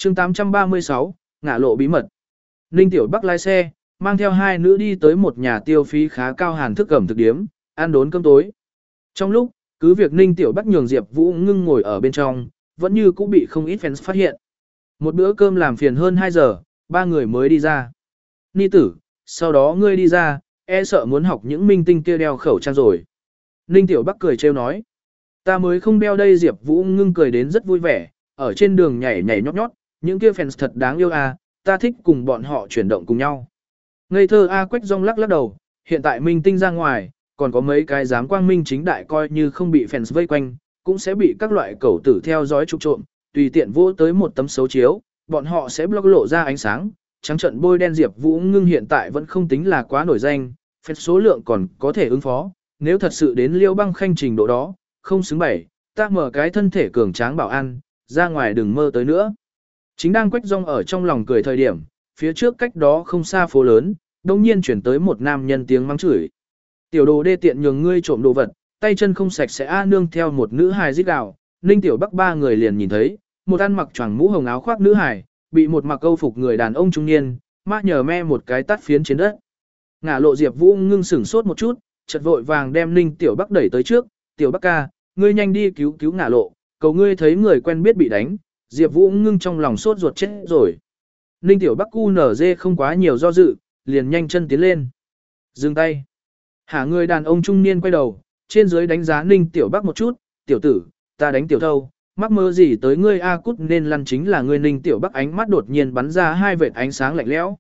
chương 836, ngả lộ bí mật. Ninh Tiểu Bắc lái xe, mang theo hai nữ đi tới một nhà tiêu phí khá cao hàn thức ẩm thực điếm, ăn đốn cơm tối. Trong lúc, cứ việc Ninh Tiểu Bắc nhường Diệp Vũ Ngưng ngồi ở bên trong, vẫn như cũng bị không ít fans phát hiện. Một bữa cơm làm phiền hơn 2 giờ, ba người mới đi ra. Ni tử, sau đó ngươi đi ra, e sợ muốn học những minh tinh kia đeo khẩu trang rồi. Ninh Tiểu Bắc cười trêu nói. Ta mới không đeo đây. Diệp Vũ Ngưng cười đến rất vui vẻ, ở trên đường nhảy nhảy nhót nhót, những kia fans thật đáng yêu à, ta thích cùng bọn họ chuyển động cùng nhau. Ngây thơ A Quách Dung lắc lắc đầu, hiện tại minh tinh ra ngoài, còn có mấy cái dám quang minh chính đại coi như không bị fans vây quanh, cũng sẽ bị các loại cẩu tử theo dõi trục trộm, tùy tiện vỗ tới một tấm xấu chiếu, bọn họ sẽ blog lộ ra ánh sáng, trắng trận bôi đen. Diệp Vũ Ngưng hiện tại vẫn không tính là quá nổi danh, fans số lượng còn có thể ứng phó, nếu thật sự đến Liêu Băng Khanh trình độ đó, không xứng bày, ta mở cái thân thể cường tráng bảo an, ra ngoài đừng mơ tới nữa. Chính đang Quách Dung ở trong lòng cười thời điểm, phía trước cách đó không xa phố lớn, đột nhiên chuyển tới một nam nhân tiếng mắng chửi. Tiểu đồ đê tiện nhường ngươi trộm đồ vật, tay chân không sạch sẽ a. Nương theo một nữ hài rít gào, Ninh Tiểu Bắc ba người liền nhìn thấy, một ăn mặc choàng mũ hồng áo khoác nữ hài, bị một mặc câu phục người đàn ông trung niên, mát nhờ me một cái tát phiến trên đất. Ngả lộ. Diệp Vũ Ngưng sửng sốt một chút, chợt vội vàng đem Ninh Tiểu Bắc đẩy tới trước, "Tiểu Bắc ca, ngươi nhanh đi cứu cứu Ngả lộ, cầu ngươi thấy người quen biết bị đánh." Diệp Vũ Ngưng trong lòng sốt ruột chết rồi. Ninh Tiểu Bắc QNZ không quá nhiều do dự, liền nhanh chân tiến lên. Dừng tay. Hả? Người đàn ông trung niên quay đầu, trên dưới đánh giá Ninh Tiểu Bắc một chút, "Tiểu tử, ta đánh tiểu thâu, mắc mơ gì tới ngươi a cút nên lăn chính là ngươi." Ninh Tiểu Bắc ánh mắt đột nhiên bắn ra hai vệt ánh sáng lạnh lẽo.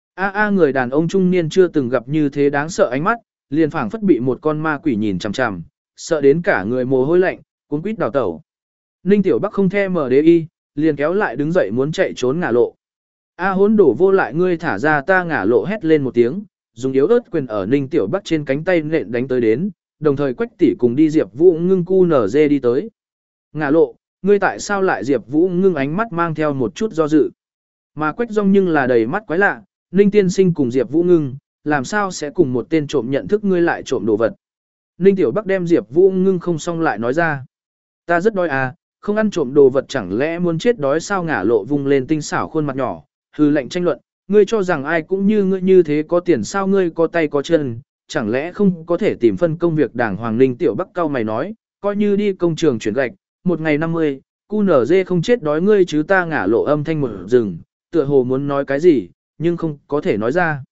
Người đàn ông trung niên chưa từng gặp như thế đáng sợ ánh mắt, liền phảng phất bị một con ma quỷ nhìn chằm chằm, sợ đến cả người mồ hôi lạnh, cuống quýt đào tẩu. Ninh Tiểu Bắc không thèm MDI, liền kéo lại đứng dậy muốn chạy trốn. Ngả lộ. Hỗn đổ vô lại, ngươi thả ra ta. Ngả lộ hét lên một tiếng, dùng yếu ớt quyền ở Ninh Tiểu Bắc trên cánh tay nện đánh tới đến, đồng thời Quách tỷ cùng đi. Diệp Vũ Ngưng QNZ đi tới. "Ngả lộ, ngươi tại sao lại?" Diệp Vũ Ngưng ánh mắt mang theo một chút do dự. Mà Quách Dung nhưng là đầy mắt quái lạ, Ninh tiên sinh cùng Diệp Vũ Ngưng, làm sao sẽ cùng một tên trộm nhận thức ngươi lại trộm đồ vật. Ninh Tiểu Bắc đem Diệp Vũ Ngưng không xong lại nói ra. "Ta rất đói à, không ăn trộm đồ vật chẳng lẽ muốn chết đói sao?" Ngả lộ vung lên tinh xảo khuôn mặt nhỏ, hừ lạnh tranh luận, "Ngươi cho rằng ai cũng như ngươi như thế có tiền sao? Ngươi có tay có chân, chẳng lẽ không có thể tìm phân công việc đàng hoàng?" Ninh Tiểu Bắc cau mày nói, "Coi như đi công trường chuyển gạch, một ngày 50, QNZ không chết đói ngươi chứ ta." Ngả lộ âm thanh một rừng, tựa hồ muốn nói cái gì, nhưng không có thể nói ra.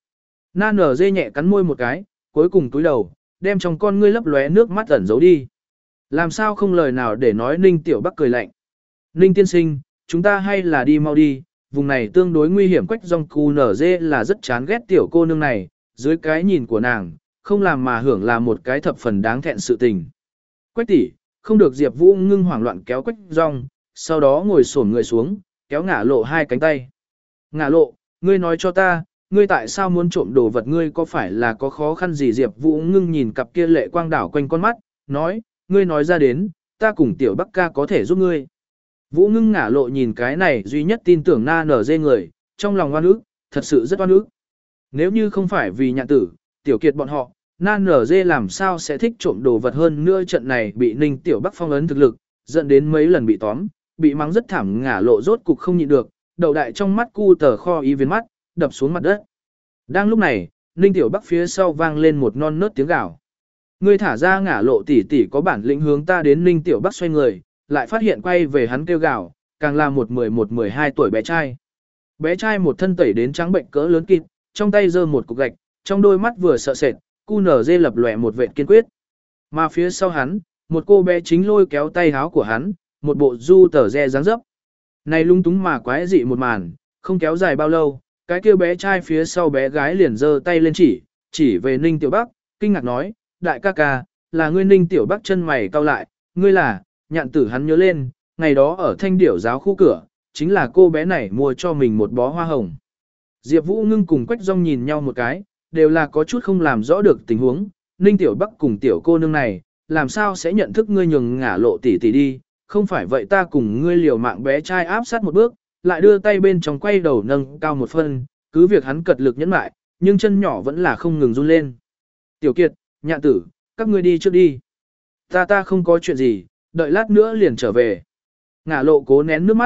NG nhẹ cắn môi một cái, cuối cùng túi đầu, đem trong con ngươi lấp lóe nước mắt ẩn giấu đi. Làm sao không lời nào để nói. Ninh Tiểu Bắc cười lạnh. "Ninh tiên sinh, chúng ta hay là đi mau đi, vùng này tương đối nguy hiểm." Quách Dung QNZ là rất chán ghét tiểu cô nương này, dưới cái nhìn của nàng, không làm mà hưởng là một cái thập phần đáng thẹn sự tình. "Quách tỷ, không được." Diệp Vũ Ngưng hoảng loạn kéo Quách Dung, sau đó ngồi xổm người xuống, kéo Ngả lộ hai cánh tay. "Ngả lộ, ngươi nói cho ta, ngươi tại sao muốn trộm đồ vật? Ngươi có phải là có khó khăn gì?" Diệp Vũ Ngưng nhìn cặp kia lệ quang đảo quanh con mắt, nói, "Ngươi nói ra đến, ta cùng Tiểu Bắc ca có thể giúp ngươi." Vũ Ngưng Ngả lộ nhìn cái này duy nhất tin tưởng NG người, trong lòng oan ức, thật sự rất oan ức. Nếu như không phải vì Nhạn tử, Tiểu Kiệt bọn họ, NG làm sao sẽ thích trộm đồ vật? Hơn nữa trận này bị Ninh Tiểu Bắc phong ấn thực lực, dẫn đến mấy lần bị tóm, bị mắng rất thảm. Ngả lộ rốt cục không nhịn được, đầu đại trong mắt cu tờ kho ý viên mắt, đập xuống mặt đất. Đang lúc này, Ninh Tiểu Bắc phía sau vang lên một non nớt tiếng gào. "Ngươi thả ra." Ngả lộ tỷ tỷ có bản lĩnh hướng ta đến. Ninh Tiểu Bắc xoay người, lại phát hiện quay về hắn kêu gào, càng là một 11-12 tuổi bé trai. Bé trai một thân tẩy đến trắng bệnh cỡ lớn kịt, trong tay giơ một cục gạch, trong đôi mắt vừa sợ sệt, QNZ lập lòe một vệt kiên quyết. Mà phía sau hắn, một cô bé chính lôi kéo tay áo của hắn, một bộ du tờ re dáng dấp. Này lung túng mà quái dị một màn, không kéo dài bao lâu, cái kia bé trai phía sau bé gái liền giơ tay lên chỉ về Ninh Tiểu Bắc, kinh ngạc nói, "Đại ca ca, là ngươi." Ninh Tiểu Bắc chân mày cau lại, "Ngươi là?" Nhạn tử hắn nhớ lên, ngày đó ở Thanh Điểu giáo khu cửa, chính là cô bé này mua cho mình một bó hoa hồng. Diệp Vũ Ngưng cùng Quách Dung nhìn nhau một cái, đều là có chút không làm rõ được tình huống. Ninh Tiểu Bắc cùng tiểu cô nương này, làm sao sẽ nhận thức ngươi? Nhường Ngả lộ tỷ tỷ đi, không phải vậy ta cùng ngươi liều mạng. Bé trai áp sát một bước, lại đưa tay bên trong quay đầu nâng cao một phân, cứ việc hắn cật lực nhẫn lại, nhưng chân nhỏ vẫn là không ngừng run lên. "Tiểu Kiệt, Nhạn tử, các ngươi đi trước đi. Ta không có chuyện gì, đợi lát nữa liền trở về." Ngả lộ cố nén nước mắt,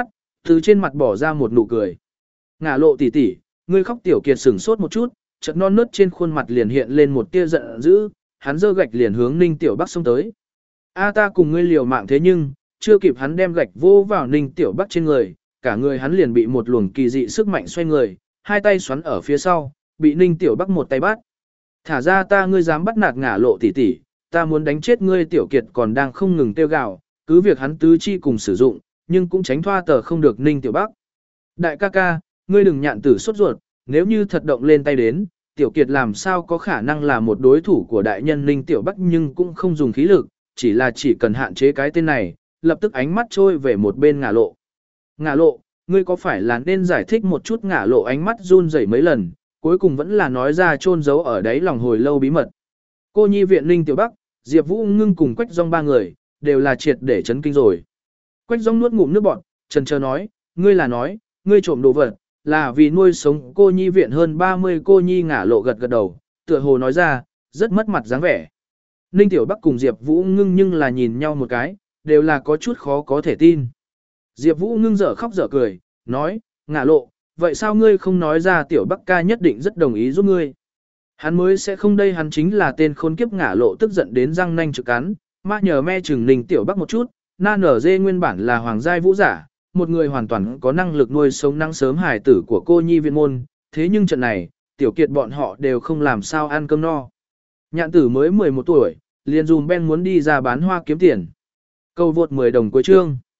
Từ trên mặt bỏ ra một nụ cười. Ngả lộ tỷ tỷ, ngươi khóc Tiểu Kiệt sửng sốt một chút, chợt non nớt trên khuôn mặt liền hiện lên một tia giận dữ, hắn giơ gạch liền hướng Ninh Tiểu Bắc xông tới. A ta cùng ngươi liều mạng thế nhưng, chưa kịp hắn đem gạch vô vào Ninh Tiểu Bắc trên người, cả người hắn liền bị một luồng kỳ dị sức mạnh xoay người, hai tay xoắn ở phía sau, bị Ninh Tiểu Bắc một tay bắt. Thả ra ta, ngươi dám bắt nạt Ngả lộ tỷ tỷ, ta muốn đánh chết ngươi. Tiểu Kiệt còn đang không ngừng kêu gào, cứ việc hắn tứ chi cùng sử dụng, nhưng cũng tránh thoa tờ không được Ninh Tiểu Bắc. Đại ca ca, ngươi đừng nhạn tử sốt ruột, nếu như thật động lên tay đến, Tiểu Kiệt làm sao có khả năng là một đối thủ của đại nhân Ninh Tiểu Bắc, nhưng cũng không dùng khí lực, chỉ cần hạn chế cái tên này, lập tức ánh mắt trôi về một bên Ngả lộ. Ngả lộ, ngươi có phải là nên giải thích một chút? Ngả lộ ánh mắt run rẩy mấy lần, cuối cùng vẫn là nói ra chôn giấu ở đáy lòng hồi lâu bí mật. Cô nhi viện Ninh Tiểu Bắc, Diệp Vũ Ngưng cùng Quách Dung ba người, đều là triệt để chấn kinh rồi. Quách Dung nuốt ngụm nước bọt, chần chờ nói, ngươi trộm đồ vật, là vì nuôi sống cô nhi viện hơn 30 cô nhi. Ngả lộ gật gật đầu, tựa hồ nói ra, rất mất mặt dáng vẻ. Ninh Tiểu Bắc cùng Diệp Vũ Ngưng nhưng là nhìn nhau một cái, đều là có chút khó có thể tin. Diệp Vũ Ngưng dở khóc dở cười, nói, Ngả lộ, vậy sao ngươi không nói ra? Tiểu Bắc ca nhất định rất đồng ý giúp ngươi. Hắn mới sẽ không đây, hắn chính là tên khốn kiếp. Ngả lộ tức giận đến răng nanh trực cắn, ma nhờ me chừng Ninh Tiểu Bắc một chút, na nở dê nguyên bản là hoàng giai vũ giả, một người hoàn toàn có năng lực nuôi sống năng sớm hài tử của cô nhi viện môn, thế nhưng trận này, Tiểu Kiệt bọn họ đều không làm sao ăn cơm no. Nhạn tử mới 11 tuổi, liền dùm Ben muốn đi ra bán hoa kiếm tiền. Câu vượt 10 đồng cuối chương.